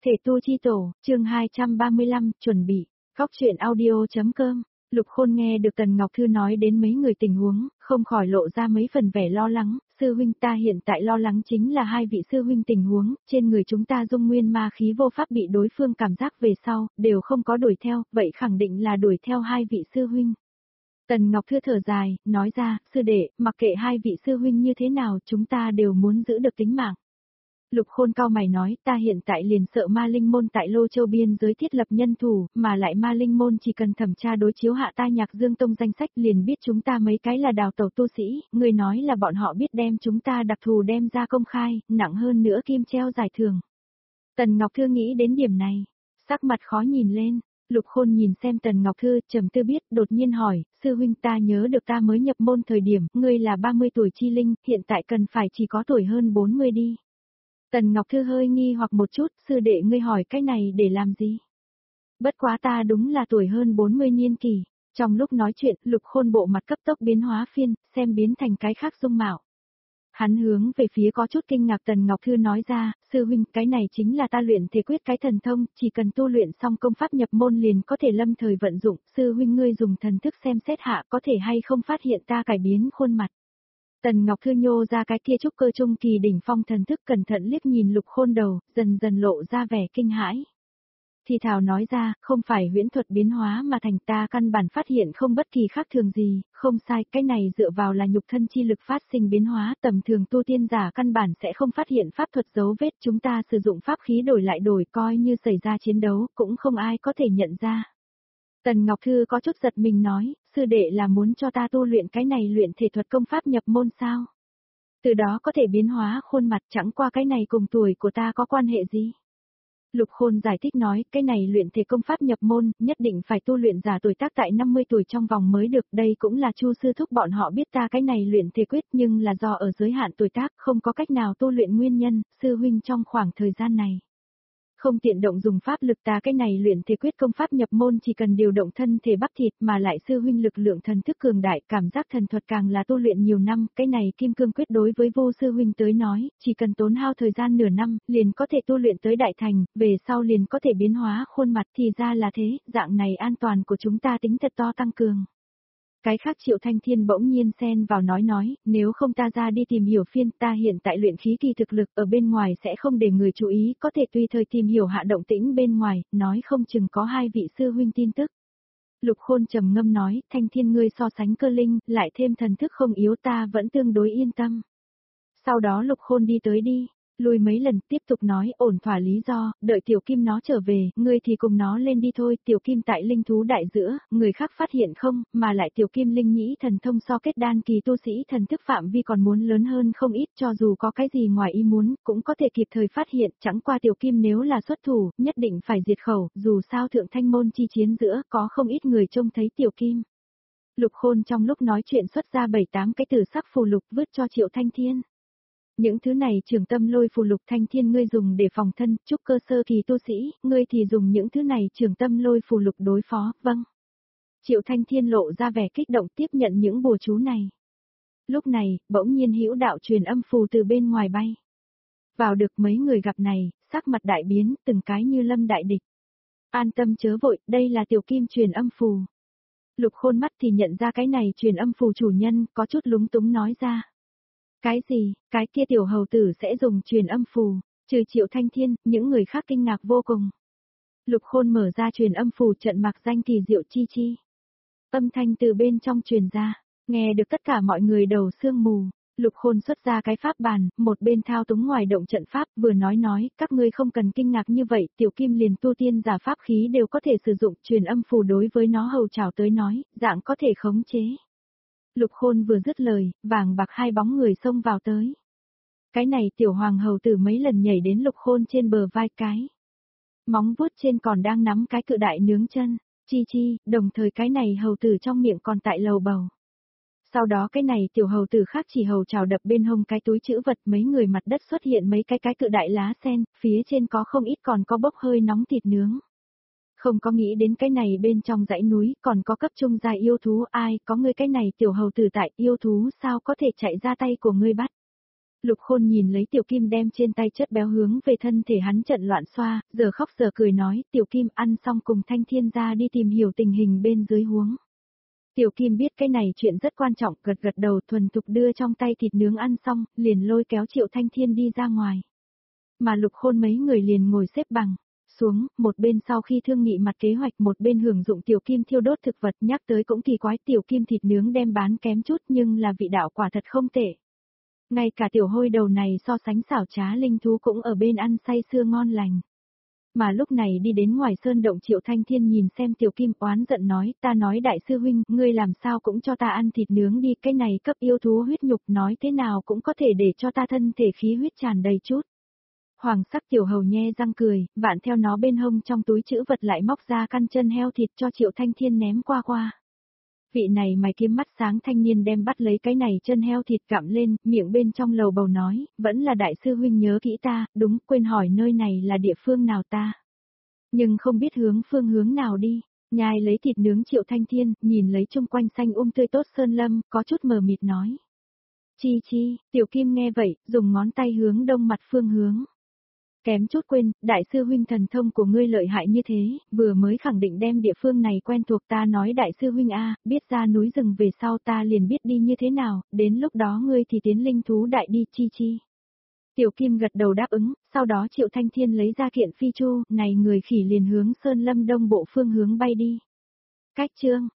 Thể tu chi tổ, chương 235, chuẩn bị, góc truyện audio.com. Lục Khôn nghe được Tần Ngọc Thư nói đến mấy người tình huống, không khỏi lộ ra mấy phần vẻ lo lắng. Sư huynh, ta hiện tại lo lắng chính là hai vị sư huynh tình huống, trên người chúng ta dung nguyên ma khí vô pháp bị đối phương cảm giác về sau, đều không có đuổi theo, vậy khẳng định là đuổi theo hai vị sư huynh. Tần Ngọc Thư thở dài, nói ra, sư đệ, mặc kệ hai vị sư huynh như thế nào, chúng ta đều muốn giữ được tính mạng. Lục Khôn cau mày nói, ta hiện tại liền sợ ma linh môn tại Lô Châu biên giới thiết lập nhân thủ, mà lại ma linh môn chỉ cần thẩm tra đối chiếu hạ ta Nhạc Dương Tông danh sách liền biết chúng ta mấy cái là đào tẩu tu sĩ, người nói là bọn họ biết đem chúng ta đặc thù đem ra công khai, nặng hơn nữa kim treo giải thưởng. Tần Ngọc Thư nghĩ đến điểm này, sắc mặt khó nhìn lên. Lục Khôn nhìn xem Tần Ngọc Thư, trầm tư biết, đột nhiên hỏi, sư huynh, ta nhớ được ta mới nhập môn thời điểm, ngươi là 30 tuổi chi linh, hiện tại cần phải chỉ có tuổi hơn 40 đi. Tần Ngọc Thư hơi nghi hoặc một chút, sư đệ ngươi hỏi cái này để làm gì? Bất quá ta đúng là tuổi hơn 40 niên kỳ. Trong lúc nói chuyện, Lục Khôn bộ mặt cấp tốc biến hóa phiên, xem biến thành cái khác dung mạo. Hắn hướng về phía có chút kinh ngạc Tần Ngọc Thư nói ra, sư huynh, cái này chính là ta luyện thể quyết cái thần thông, chỉ cần tu luyện xong công pháp nhập môn liền có thể lâm thời vận dụng, sư huynh ngươi dùng thần thức xem xét hạ có thể hay không phát hiện ta cải biến khuôn mặt. Tần Ngọc Thư nhô ra cái kia trúc cơ trung kỳ đỉnh phong thần thức cẩn thận liếc nhìn Lục Khôn đầu, dần dần lộ ra vẻ kinh hãi. Thì thảo nói ra, không phải huyễn thuật biến hóa mà thành, ta căn bản phát hiện không bất kỳ khác thường gì, không sai, cái này dựa vào là nhục thân chi lực phát sinh biến hóa, tầm thường tu tiên giả căn bản sẽ không phát hiện pháp thuật dấu vết, chúng ta sử dụng pháp khí đổi lại đổi coi như xảy ra chiến đấu, cũng không ai có thể nhận ra. Tần Ngọc Thư có chút giật mình nói, sư đệ là muốn cho ta tu luyện cái này luyện thể thuật công pháp nhập môn sao? Từ đó có thể biến hóa khuôn mặt, chẳng qua cái này cùng tuổi của ta có quan hệ gì? Lục Khôn giải thích nói, cái này luyện thể công pháp nhập môn, nhất định phải tu luyện giả tuổi tác tại 50 tuổi trong vòng mới được, đây cũng là Chu sư thúc bọn họ biết ta cái này luyện thể quyết, nhưng là do ở giới hạn tuổi tác không có cách nào tu luyện nguyên nhân, sư huynh trong khoảng thời gian này không tiện động dùng pháp lực, ta cái này luyện thể quyết công pháp nhập môn chỉ cần điều động thân thể bắp thịt, mà lại sư huynh lực lượng thần thức cường đại, cảm giác thần thuật càng là tu luyện nhiều năm, cái này kim cương quyết đối với vô sư huynh tới nói, chỉ cần tốn hao thời gian nửa năm, liền có thể tu luyện tới đại thành, về sau liền có thể biến hóa khuôn mặt, thì ra là thế, dạng này an toàn của chúng ta tính thật to tăng cường. Cái khác Triệu Thanh Thiên bỗng nhiên xen vào nói, nếu không ta ra đi tìm hiểu phiên, ta hiện tại luyện khí kỳ thực lực ở bên ngoài sẽ không để người chú ý, có thể tùy thời tìm hiểu hạ động tĩnh bên ngoài, nói không chừng có hai vị sư huynh tin tức. Lục Khôn trầm ngâm nói, Thanh Thiên ngươi so sánh cơ linh, lại thêm thần thức không yếu, ta vẫn tương đối yên tâm. Sau đó Lục Khôn đi tới đi. Lùi mấy lần tiếp tục nói ổn thỏa lý do, đợi Tiểu Kim nó trở về, ngươi thì cùng nó lên đi thôi, Tiểu Kim tại linh thú đại giữa, người khác phát hiện không, mà lại Tiểu Kim linh nhĩ thần thông so kết đan kỳ tu sĩ thần thức phạm vi còn muốn lớn hơn không ít, cho dù có cái gì ngoài ý muốn, cũng có thể kịp thời phát hiện, chẳng qua Tiểu Kim nếu là xuất thủ, nhất định phải diệt khẩu, dù sao thượng thanh môn chi chiến giữa, có không ít người trông thấy Tiểu Kim. Lục Khôn trong lúc nói chuyện xuất ra 7-8 cái từ sắc phù lục vứt cho Triệu Thanh Thiên. Những thứ này trường tâm lôi phù lục Thanh Thiên ngươi dùng để phòng thân, trúc cơ sơ kỳ tu sĩ, ngươi thì dùng những thứ này trường tâm lôi phù lục đối phó, vâng. Triệu Thanh Thiên lộ ra vẻ kích động tiếp nhận những bùa chú này. Lúc này, bỗng nhiên hữu đạo truyền âm phù từ bên ngoài bay. Vào được mấy người gặp này, sắc mặt đại biến, từng cái như lâm đại địch. An tâm chớ vội, đây là Tiểu Kim truyền âm phù. Lục Khôn mắt thì nhận ra cái này truyền âm phù chủ nhân, có chút lúng túng nói ra. Cái gì, cái kia tiểu hầu tử sẽ dùng truyền âm phù, trừ Triệu Thanh Thiên, những người khác kinh ngạc vô cùng. Lục Khôn mở ra truyền âm phù trận mặc danh kỳ diệu chi chi. Âm thanh từ bên trong truyền ra, nghe được tất cả mọi người đầu sương mù. Lục Khôn xuất ra cái pháp bàn, một bên thao túng ngoài động trận pháp, vừa nói, các ngươi không cần kinh ngạc như vậy, Tiểu Kim liền tu tiên giả pháp khí đều có thể sử dụng, truyền âm phù đối với nó hầu trảo tới nói, dạng có thể khống chế. Lục Khôn vừa dứt lời, vàng bạc hai bóng người xông vào tới. Cái này tiểu hoàng hầu tử mấy lần nhảy đến Lục Khôn trên bờ vai cái. Móng vuốt trên còn đang nắm cái cự đại nướng chân, chi, đồng thời cái này hầu tử trong miệng còn tại lầu bầu. Sau đó cái này tiểu hầu tử khác chỉ hầu trào đập bên hông cái túi trữ vật, mấy người mặt đất xuất hiện mấy cái cự đại lá sen, phía trên có không ít còn có bốc hơi nóng thịt nướng. Không có nghĩ đến cái này bên trong dãy núi còn có cấp trung gia yêu thú, ai có ngươi cái này tiểu hầu tử tại, yêu thú sao có thể chạy ra tay của ngươi bắt. Lục Khôn nhìn lấy Tiểu Kim đem trên tay chất béo hướng về thân thể hắn trận loạn xoa, giờ khóc giờ cười nói, Tiểu Kim ăn xong cùng Thanh Thiên ra đi tìm hiểu tình hình bên dưới huống. Tiểu Kim biết cái này chuyện rất quan trọng, gật gật đầu thuần thục đưa trong tay thịt nướng ăn xong, liền lôi kéo Triệu Thanh Thiên đi ra ngoài. Mà Lục Khôn mấy người liền ngồi xếp bằng xuống, một bên sau khi thương nghị mặt kế hoạch một bên hưởng dụng Tiểu Kim thiêu đốt thực vật, nhắc tới cũng kỳ quái, Tiểu Kim thịt nướng đem bán kém chút nhưng là vị đạo quả thật không tệ. Ngay cả tiểu hôi đầu này so sánh xảo trá linh thú cũng ở bên ăn say sưa ngon lành. Mà lúc này đi đến ngoài sơn động Triệu Thanh Thiên nhìn xem Tiểu Kim oán giận nói, ta nói đại sư huynh, ngươi làm sao cũng cho ta ăn thịt nướng đi, cái này cấp yêu thú huyết nhục nói thế nào cũng có thể để cho ta thân thể khí huyết tràn đầy chút. Hoàng sắc tiểu hầu nhe răng cười, vạn theo nó bên hông trong túi trữ vật lại móc ra căn chân heo thịt cho Triệu Thanh Thiên ném qua qua. Vị này mày kiếm mắt sáng thanh niên đem bắt lấy cái này chân heo thịt gặm lên, miệng bên trong lầu bầu nói, vẫn là đại sư huynh nhớ kỹ ta, đúng, quên hỏi nơi này là địa phương nào ta. Nhưng không biết phương hướng nào đi, nhai lấy thịt nướng Triệu Thanh Thiên, nhìn lấy chung quanh xanh tươi tốt sơn lâm, có chút mờ mịt nói. Chi chi, Tiểu Kim nghe vậy, dùng ngón tay hướng đông mặt phương hướng. Kém chút quên, đại sư huynh thần thông của ngươi lợi hại như thế, vừa mới khẳng định đem địa phương này quen thuộc, ta nói đại sư huynh a, biết ra núi rừng về sau ta liền biết đi như thế nào, đến lúc đó ngươi thì tiến linh thú đại đi chi chi. Tiểu Kim gật đầu đáp ứng, sau đó Triệu Thanh Thiên lấy ra kiện phi chu, này người khỉ liền hướng sơn lâm đông bộ phương hướng bay đi. Cách chương